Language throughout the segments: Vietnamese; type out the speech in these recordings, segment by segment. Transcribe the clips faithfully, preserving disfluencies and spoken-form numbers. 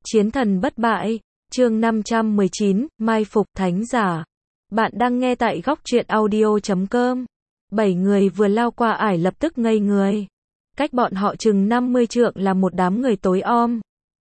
Chiến thần bất bại, chương năm trăm mười chín, mai phục thánh giả. Bạn đang nghe tại góc truyện audio chấm com. Bảy người vừa lao qua ải lập tức ngây người. Cách bọn họ chừng năm mươi trượng là một đám người tối om.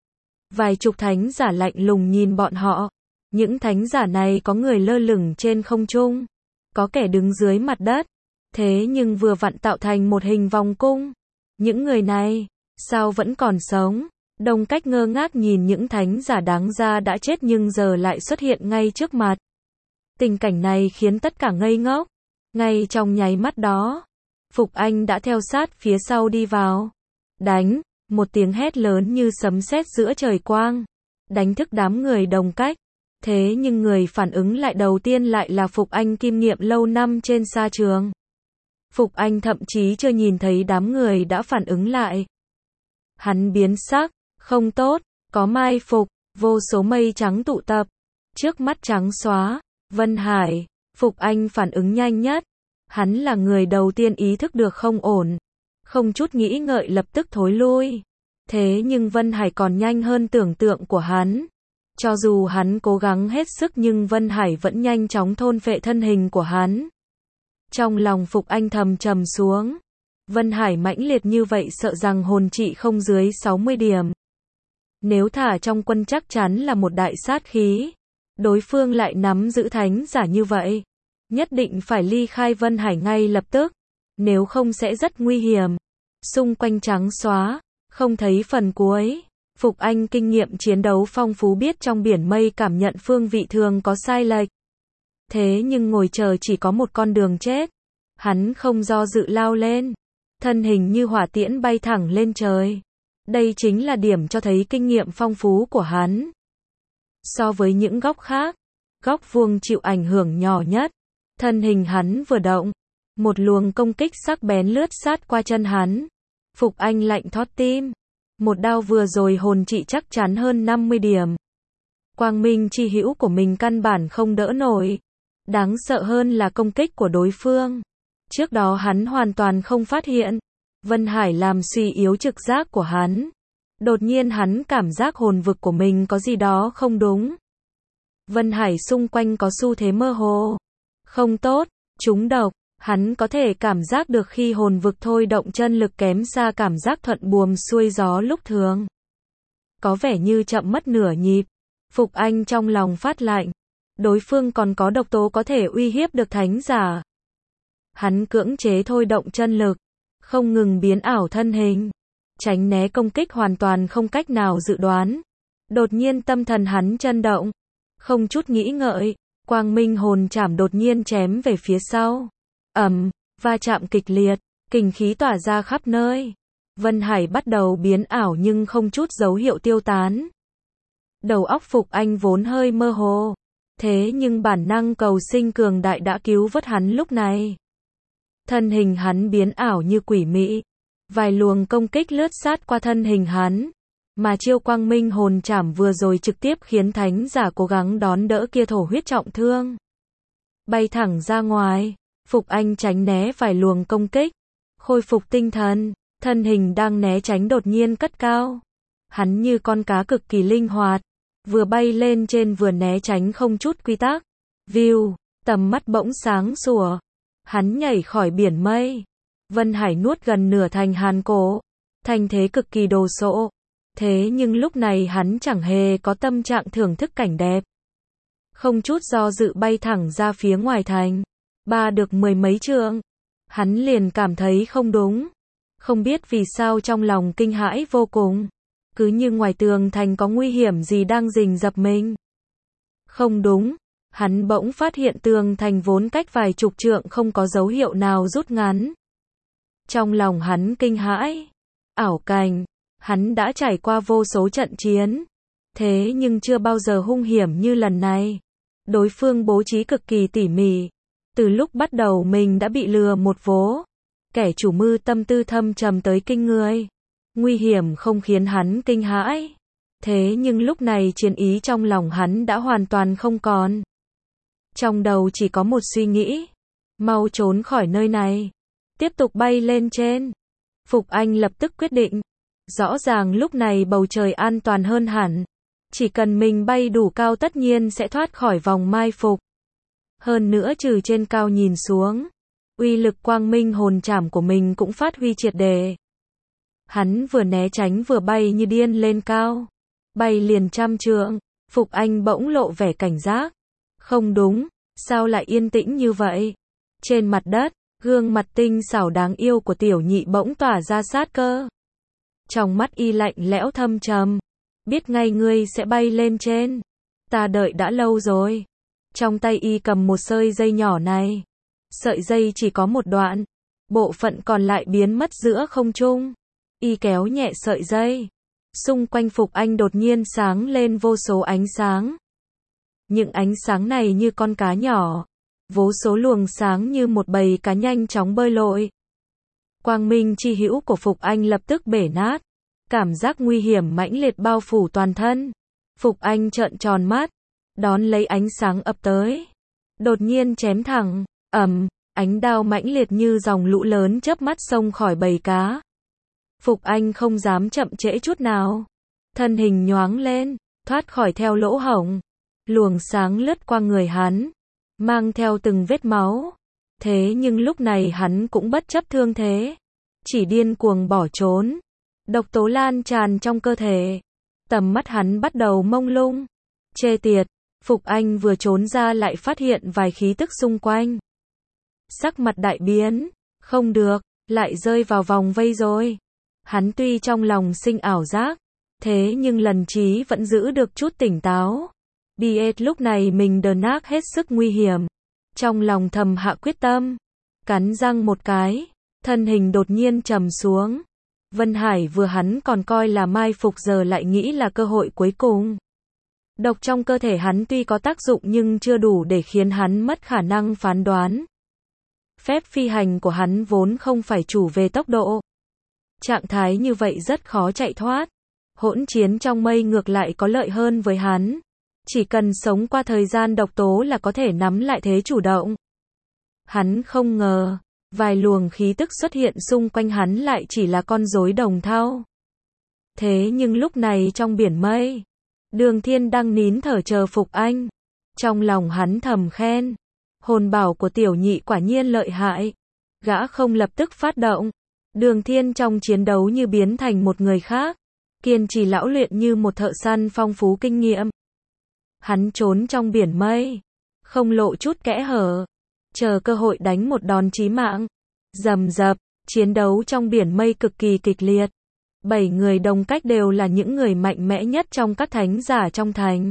Vài chục thánh giả lạnh lùng nhìn bọn họ. Những thánh giả này có người lơ lửng trên không trung, có kẻ đứng dưới mặt đất. Thế nhưng vừa vặn tạo thành một hình vòng cung. Những người này, sao vẫn còn sống? Đông Cách ngơ ngác nhìn những thánh giả đáng ra đã chết nhưng giờ lại xuất hiện ngay trước mặt. Tình cảnh này khiến tất cả ngây ngốc. Ngay trong nháy mắt đó, Phục Anh đã theo sát phía sau đi vào. Đánh, một tiếng hét lớn như sấm sét giữa trời quang. Đánh thức đám người Đông Cách. Thế nhưng người phản ứng lại đầu tiên lại là Phục Anh kinh nghiệm lâu năm trên sa trường. Phục Anh thậm chí chưa nhìn thấy đám người đã phản ứng lại. Hắn biến sắc, không tốt, có mai phục, vô số mây trắng tụ tập. Trước mắt trắng xóa, Vân Hải, Phục Anh phản ứng nhanh nhất. Hắn là người đầu tiên ý thức được không ổn. Không chút nghĩ ngợi lập tức thối lui. Thế nhưng Vân Hải còn nhanh hơn tưởng tượng của hắn. Cho dù hắn cố gắng hết sức nhưng Vân Hải vẫn nhanh chóng thôn phệ thân hình của hắn. Trong lòng Phục Anh thầm trầm xuống. Vân Hải mãnh liệt như vậy sợ rằng hồn trị không dưới sáu mươi điểm. Nếu thả trong quân chắc chắn là một đại sát khí. Đối phương lại nắm giữ thánh giả như vậy. Nhất định phải ly khai Vân Hải ngay lập tức. Nếu không sẽ rất nguy hiểm. Xung quanh trắng xóa, không thấy phần cuối. Phục Anh kinh nghiệm chiến đấu phong phú biết trong biển mây cảm nhận phương vị thường có sai lệch. Thế nhưng ngồi chờ chỉ có một con đường chết. Hắn không do dự lao lên. Thân hình như hỏa tiễn bay thẳng lên trời. Đây chính là điểm cho thấy kinh nghiệm phong phú của hắn. So với những góc khác, góc vuông chịu ảnh hưởng nhỏ nhất. Thân hình hắn vừa động, một luồng công kích sắc bén lướt sát qua chân hắn. Phục Anh lạnh thót tim. Một đao vừa rồi hồn trị chắc chắn hơn năm mươi điểm. Quang minh chi hữu của mình căn bản không đỡ nổi. Đáng sợ hơn là công kích của đối phương. Trước đó hắn hoàn toàn không phát hiện. Vân Hải làm suy yếu trực giác của hắn. Đột nhiên hắn cảm giác hồn vực của mình có gì đó không đúng. Vân Hải xung quanh có xu thế mơ hồ. Không tốt, trúng độc. Hắn có thể cảm giác được khi hồn vực thôi động chân lực kém xa cảm giác thuận buồm xuôi gió lúc thường. Có vẻ như chậm mất nửa nhịp. Phục Anh trong lòng phát lạnh. Đối phương còn có độc tố có thể uy hiếp được thánh giả. Hắn cưỡng chế thôi động chân lực, không ngừng biến ảo thân hình, tránh né công kích hoàn toàn không cách nào dự đoán. Đột nhiên tâm thần hắn chấn động, không chút nghĩ ngợi, quang minh hồn chảm đột nhiên chém về phía sau. Ầm, va chạm kịch liệt, kình khí tỏa ra khắp nơi. Vân Hải bắt đầu biến ảo nhưng không chút dấu hiệu tiêu tán. Đầu óc Phục Anh vốn hơi mơ hồ, thế nhưng bản năng cầu sinh cường đại đã cứu vớt hắn lúc này. Thân hình hắn biến ảo như quỷ mị. Vài luồng công kích lướt sát qua thân hình hắn. Mà chiêu quang minh hồn chảm vừa rồi trực tiếp khiến thánh giả cố gắng đón đỡ kia thổ huyết trọng thương. Bay thẳng ra ngoài. Phục Anh tránh né vài luồng công kích. Khôi phục tinh thần. Thân hình đang né tránh đột nhiên cất cao. Hắn như con cá cực kỳ linh hoạt. Vừa bay lên trên vừa né tránh không chút quy tắc. View, tầm mắt bỗng sáng sủa. Hắn nhảy khỏi biển mây. Vân Hải nuốt gần nửa thành hàn cổ. Thành thế cực kỳ đồ sộ. Thế nhưng lúc này hắn chẳng hề có tâm trạng thưởng thức cảnh đẹp. Không chút do dự bay thẳng ra phía ngoài thành. Ba được mười mấy trượng. Hắn liền cảm thấy không đúng. Không biết vì sao trong lòng kinh hãi vô cùng. Cứ như ngoài tường thành có nguy hiểm gì đang rình rập mình. Không đúng. Hắn bỗng phát hiện tường thành vốn cách vài chục trượng không có dấu hiệu nào rút ngắn. Trong lòng hắn kinh hãi. Ảo cảnh. Hắn đã trải qua vô số trận chiến. Thế nhưng chưa bao giờ hung hiểm như lần này. Đối phương bố trí cực kỳ tỉ mỉ. Từ lúc bắt đầu mình đã bị lừa một vố. Kẻ chủ mưu tâm tư thâm trầm tới kinh người. Nguy hiểm không khiến hắn kinh hãi. Thế nhưng lúc này chiến ý trong lòng hắn đã hoàn toàn không còn. Trong đầu chỉ có một suy nghĩ. Mau trốn khỏi nơi này. Tiếp tục bay lên trên. Phục Anh lập tức quyết định. Rõ ràng lúc này bầu trời an toàn hơn hẳn. Chỉ cần mình bay đủ cao tất nhiên sẽ thoát khỏi vòng mai phục. Hơn nữa trừ trên cao nhìn xuống, uy lực quang minh hồn trảm của mình cũng phát huy triệt đề. Hắn vừa né tránh vừa bay như điên lên cao. Bay liền trăm trượng, Phục Anh bỗng lộ vẻ cảnh giác. Không đúng, sao lại yên tĩnh như vậy? Trên mặt đất, gương mặt tinh xảo đáng yêu của tiểu nhị bỗng tỏa ra sát cơ. Trong mắt y lạnh lẽo thâm trầm. Biết ngay ngươi sẽ bay lên trên. Ta đợi đã lâu rồi. Trong tay y cầm một sợi dây nhỏ này. Sợi dây chỉ có một đoạn. Bộ phận còn lại biến mất giữa không trung. Y kéo nhẹ sợi dây. Xung quanh Phục Anh đột nhiên sáng lên vô số ánh sáng. Những ánh sáng này như con cá nhỏ. Vô số luồng sáng như một bầy cá nhanh chóng bơi lội. Quang minh chi hữu của Phục Anh lập tức bể nát. Cảm giác nguy hiểm mãnh liệt bao phủ toàn thân. Phục Anh trợn tròn mắt. Đón lấy ánh sáng ập tới. Đột nhiên chém thẳng. Ầm, ánh đao mãnh liệt như dòng lũ lớn chớp mắt xông khỏi bầy cá. Phục Anh không dám chậm trễ chút nào. Thân hình nhoáng lên, thoát khỏi theo lỗ hổng. Luồng sáng lướt qua người hắn, mang theo từng vết máu. Thế nhưng lúc này hắn cũng bất chấp thương thế. Chỉ điên cuồng bỏ trốn. Độc tố lan tràn trong cơ thể. Tầm mắt hắn bắt đầu mông lung. Chê tiệt, Phục Anh vừa trốn ra lại phát hiện vài khí tức xung quanh. Sắc mặt đại biến. Không được, lại rơi vào vòng vây rồi. Hắn tuy trong lòng sinh ảo giác, thế nhưng lần trí vẫn giữ được chút tỉnh táo. Biết lúc này mình đờ nác hết sức nguy hiểm. Trong lòng thầm hạ quyết tâm. Cắn răng một cái, thân hình đột nhiên trầm xuống. Vân Hải vừa hắn còn coi là mai phục giờ lại nghĩ là cơ hội cuối cùng. Độc trong cơ thể hắn tuy có tác dụng nhưng chưa đủ để khiến hắn mất khả năng phán đoán. Phép phi hành của hắn vốn không phải chủ về tốc độ. Trạng thái như vậy rất khó chạy thoát. Hỗn chiến trong mây ngược lại có lợi hơn với hắn. Chỉ cần sống qua thời gian độc tố là có thể nắm lại thế chủ động. Hắn không ngờ, vài luồng khí tức xuất hiện xung quanh hắn lại chỉ là con rối đồng thau. Thế nhưng lúc này trong biển mây, Đường Thiên đang nín thở chờ Phục Anh. Trong lòng hắn thầm khen, hồn bảo của tiểu nhị quả nhiên lợi hại. Gã không lập tức phát động. Đường Thiên trong chiến đấu như biến thành một người khác, kiên trì lão luyện như một thợ săn phong phú kinh nghiệm. Hắn trốn trong biển mây, không lộ chút kẽ hở, chờ cơ hội đánh một đòn chí mạng. Rầm rập, chiến đấu trong biển mây cực kỳ kịch liệt. Bảy người đồng cách đều là những người mạnh mẽ nhất trong các thánh giả trong thành.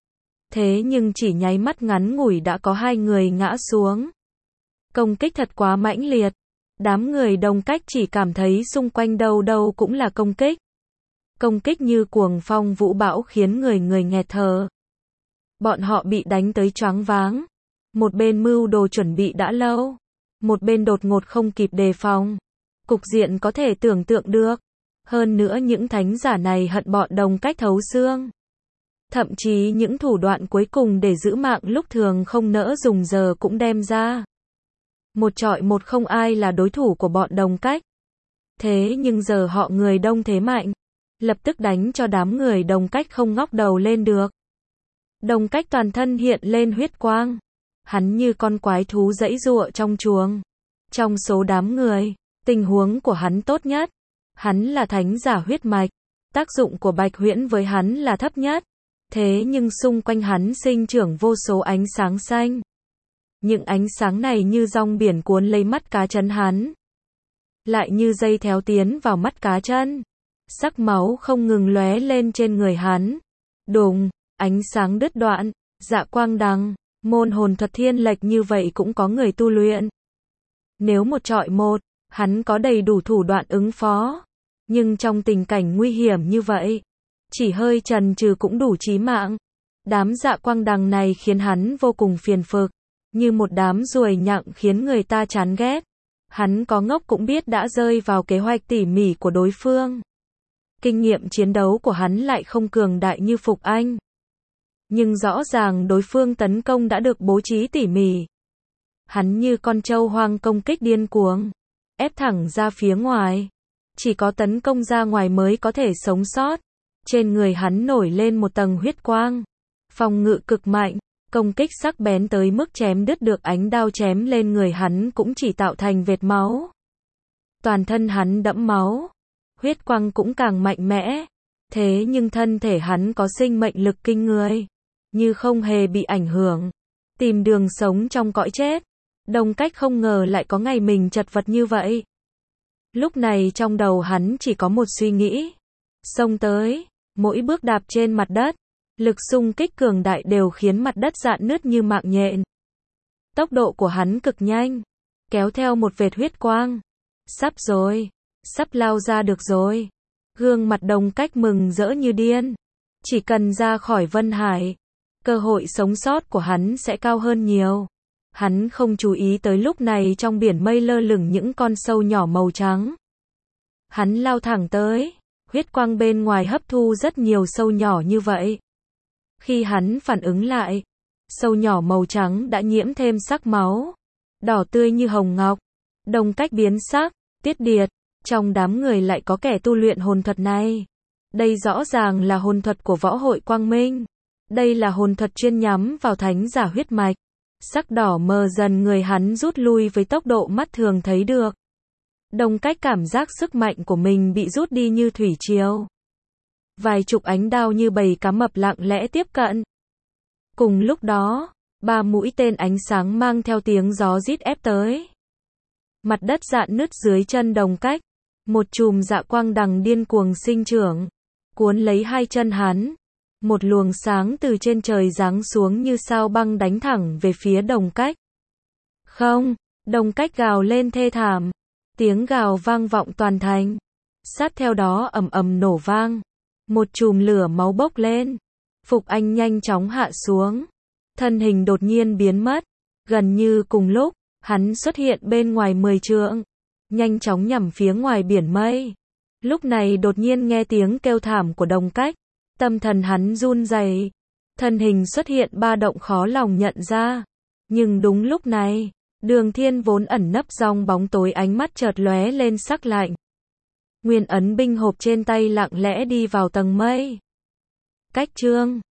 Thế nhưng chỉ nháy mắt ngắn ngủi đã có hai người ngã xuống. Công kích thật quá mãnh liệt. Đám người đồng cách chỉ cảm thấy xung quanh đâu đâu cũng là công kích. Công kích như cuồng phong vũ bão khiến người người nghẹt thở. Bọn họ bị đánh tới choáng váng. Một bên mưu đồ chuẩn bị đã lâu. Một bên đột ngột không kịp đề phòng. Cục diện có thể tưởng tượng được. Hơn nữa những thánh giả này hận bọn đồng cách thấu xương. Thậm chí những thủ đoạn cuối cùng để giữ mạng lúc thường không nỡ dùng giờ cũng đem ra. Một trọi một không ai là đối thủ của bọn đồng cách. Thế nhưng giờ họ người đông thế mạnh. Lập tức đánh cho đám người đồng cách không ngóc đầu lên được. Đồng cách toàn thân hiện lên huyết quang. Hắn như con quái thú giãy giụa trong chuồng. Trong số đám người, tình huống của hắn tốt nhất. Hắn là thánh giả huyết mạch. Tác dụng của bạch huyễn với hắn là thấp nhất. Thế nhưng xung quanh hắn sinh trưởng vô số ánh sáng xanh. Những ánh sáng này như dòng biển cuốn lấy mắt cá chân hắn. Lại như dây theo tiến vào mắt cá chân. Sắc máu không ngừng lóe lên trên người hắn. Đùng, ánh sáng đứt đoạn, dạ quang đằng, môn hồn thuật thiên lệch như vậy cũng có người tu luyện. Nếu một trọi một, hắn có đầy đủ thủ đoạn ứng phó. Nhưng trong tình cảnh nguy hiểm như vậy, chỉ hơi chần chừ cũng đủ chí mạng. Đám dạ quang đằng này khiến hắn vô cùng phiền phức. Như một đám ruồi nhặng khiến người ta chán ghét. Hắn có ngốc cũng biết đã rơi vào kế hoạch tỉ mỉ của đối phương. Kinh nghiệm chiến đấu của hắn lại không cường đại như Phục Anh. Nhưng rõ ràng đối phương tấn công đã được bố trí tỉ mỉ. Hắn như con trâu hoang công kích điên cuồng. Ép thẳng ra phía ngoài. Chỉ có tấn công ra ngoài mới có thể sống sót. Trên người hắn nổi lên một tầng huyết quang. Phòng ngự cực mạnh, công kích sắc bén tới mức chém đứt được ánh đao chém lên người hắn cũng chỉ tạo thành vệt máu. Toàn thân hắn đẫm máu, huyết quang cũng càng mạnh mẽ. Thế nhưng thân thể hắn có sinh mệnh lực kinh người, như không hề bị ảnh hưởng, tìm đường sống trong cõi chết. Đồng Cách không ngờ lại có ngày mình chật vật như vậy. Lúc này trong đầu hắn chỉ có một suy nghĩ. Xông tới, mỗi bước đạp trên mặt đất, lực xung kích cường đại đều khiến mặt đất rạn nứt như mạng nhện. Tốc độ của hắn cực nhanh, kéo theo một vệt huyết quang. Sắp rồi, sắp lao ra được rồi. Gương mặt Đồng Cách mừng rỡ như điên. Chỉ cần ra khỏi Vân Hải, cơ hội sống sót của hắn sẽ cao hơn nhiều. Hắn không chú ý tới lúc này trong biển mây lơ lửng những con sâu nhỏ màu trắng. Hắn lao thẳng tới, huyết quang bên ngoài hấp thu rất nhiều sâu nhỏ như vậy. Khi hắn phản ứng lại, sâu nhỏ màu trắng đã nhiễm thêm sắc máu, đỏ tươi như hồng ngọc. Đồng Cách biến sắc, Tiết Điệt, trong đám người lại có kẻ tu luyện hồn thuật này. Đây rõ ràng là hồn thuật của Võ Hội Quang Minh. Đây là hồn thuật chuyên nhắm vào thánh giả huyết mạch. Sắc đỏ mờ dần, người hắn rút lui với tốc độ mắt thường thấy được. Đồng Cách cảm giác sức mạnh của mình bị rút đi như thủy triều. Vài chục ánh đao như bầy cá mập lặng lẽ tiếp cận. Cùng lúc đó, ba mũi tên ánh sáng mang theo tiếng gió rít ép tới. Mặt đất rạn nứt dưới chân Đồng Cách. Một chùm dạ quang đằng điên cuồng sinh trưởng, cuốn lấy hai chân hắn. Một luồng sáng từ trên trời giáng xuống như sao băng đánh thẳng về phía Đồng Cách. Không, Đồng Cách gào lên thê thảm. Tiếng gào vang vọng toàn thành. Sát theo đó ầm ầm nổ vang. Một chùm lửa máu bốc lên. Phục Anh nhanh chóng hạ xuống. Thân hình đột nhiên biến mất. Gần như cùng lúc, hắn xuất hiện bên ngoài mười trượng. Nhanh chóng nhằm phía ngoài biển mây. Lúc này đột nhiên nghe tiếng kêu thảm của Đồng Cách. Tâm thần hắn run rẩy. Thân hình xuất hiện ba động khó lòng nhận ra. Nhưng đúng lúc này, Đường Thiên vốn ẩn nấp trong bóng tối ánh mắt chợt lóe lên sắc lạnh. Nguyên ấn binh hộp trên tay lặng lẽ đi vào tầng mây. Cách chương